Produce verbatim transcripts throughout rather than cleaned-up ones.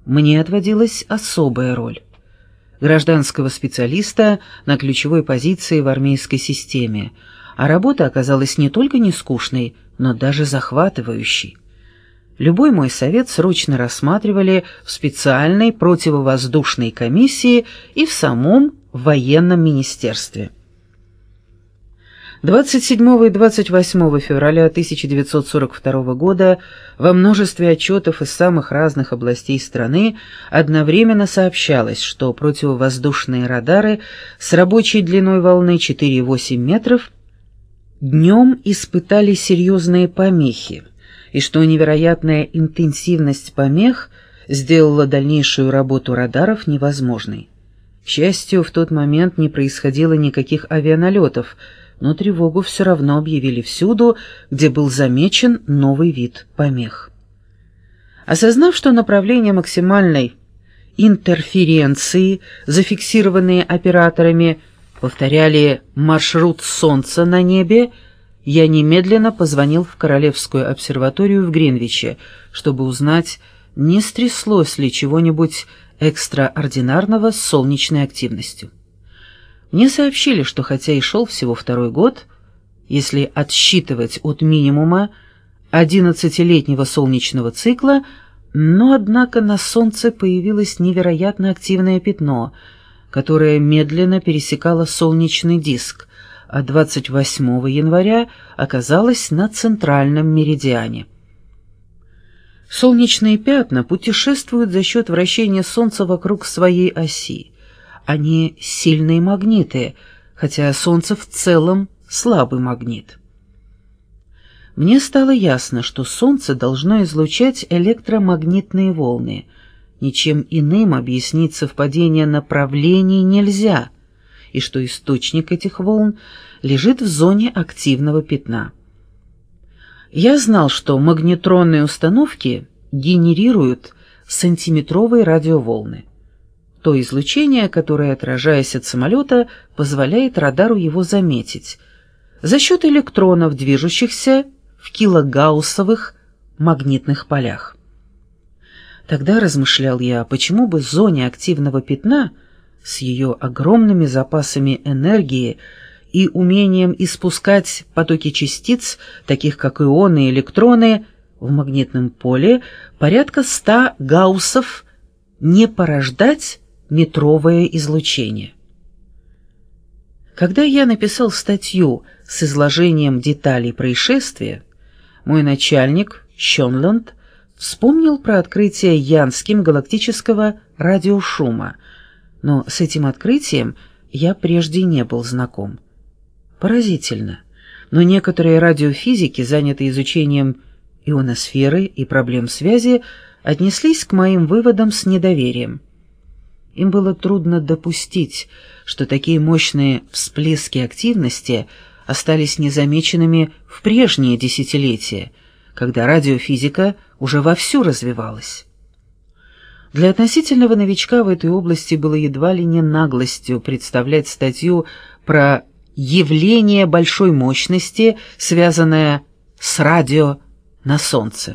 мне отводилась особая роль гражданского специалиста на ключевой позиции в армейской системе, а работа оказалась не только не скучной, но даже захватывающей. Любой мой совет срочно рассматривали в специальной противовоздушной комиссии и в самом военном министерстве. двадцать седьмого и двадцать восьмого февраля тысяча девятьсот сорок второго года во множестве отчетов из самых разных областей страны одновременно сообщалось, что противовоздушные радары с рабочей длиной волны четыре и восемь метров днем испытали серьезные помехи, и что невероятная интенсивность помех сделала дальнейшую работу радаров невозможной. К счастью, в тот момент не происходило никаких авианалетов, но тревогу все равно объявили всюду, где был замечен новый вид помех. Осознав, что направление максимальной интерференции, зафиксированные операторами, повторяли маршрут Солнца на небе, я немедленно позвонил в Королевскую обсерваторию в Гринвиче, чтобы узнать, не стряслось ли чего-нибудь экстраординарного с солнечной активностью. Мне сообщили, что хотя и шел всего второй год, если отсчитывать от минимума одиннадцатилетнего солнечного цикла, но, однако, на Солнце появилось невероятно активное пятно, которое медленно пересекало солнечный диск, а двадцать восьмого января оказалось на центральном меридиане. Солнечные пятна путешествуют за счет вращения Солнца вокруг своей оси. Они сильные магниты, хотя Солнце в целом слабый магнит. Мне стало ясно, что Солнце должно излучать электромагнитные волны. Ничем иным объяснить совпадение направлений нельзя, и что источник этих волн лежит в зоне активного пятна. Я знал, что магнетронные установки генерируют сантиметровые радиоволны. То излучение, которое, отражаясь от самолета, позволяет радару его заметить, за счет электронов, движущихся в килогауссовых магнитных полях. Тогда размышлял я, почему бы зоне активного пятна с ее огромными запасами энергии и умением испускать потоки частиц, таких как ионы и электроны, в магнитном поле порядка ста гауссов, не порождать метровое излучение. Когда я написал статью с изложением деталей происшествия, мой начальник, Щонланд, вспомнил про открытие Янским галактического радиошума, но с этим открытием я прежде не был знаком. Поразительно, но некоторые радиофизики, занятые изучением ионосферы и проблем связи, отнеслись к моим выводам с недоверием. Им было трудно допустить, что такие мощные всплески активности остались незамеченными в прежние десятилетия, когда радиофизика уже вовсю развивалась. Для относительного новичка в этой области было едва ли не наглостью представлять статью про явление большой мощности, связанное с радио на Солнце.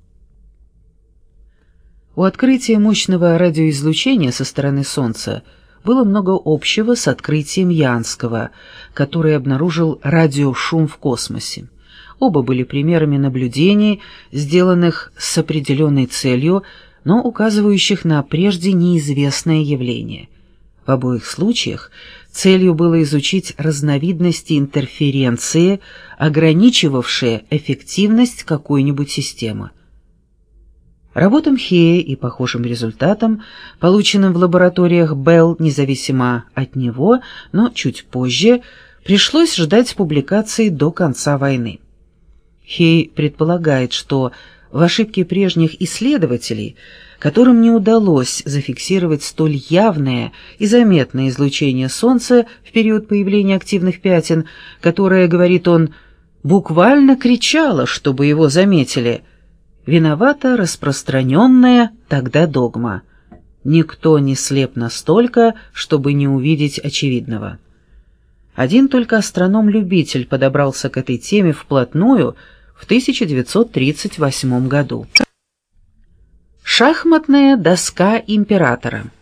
У открытия мощного радиоизлучения со стороны Солнца было много общего с открытием Янского, который обнаружил радиошум в космосе. Оба были примерами наблюдений, сделанных с определенной целью, но указывающих на прежде неизвестное явление. В обоих случаях целью было изучить разновидности интерференции, ограничивавшие эффективность какой-нибудь системы. Работам Хея и похожим результатам, полученным в лабораториях Белл, независимо от него, но чуть позже, пришлось ждать публикации до конца войны. Хей предполагает, что в ошибке прежних исследователей, которым не удалось зафиксировать столь явное и заметное излучение Солнца в период появления активных пятен, которое, говорит он, буквально кричало, чтобы его заметили, виновата распространенная тогда догма: никто не слеп настолько, чтобы не увидеть очевидного. Один только астроном-любитель подобрался к этой теме вплотную в тысяча девятьсот тридцать восьмом году. Шахматная доска императора.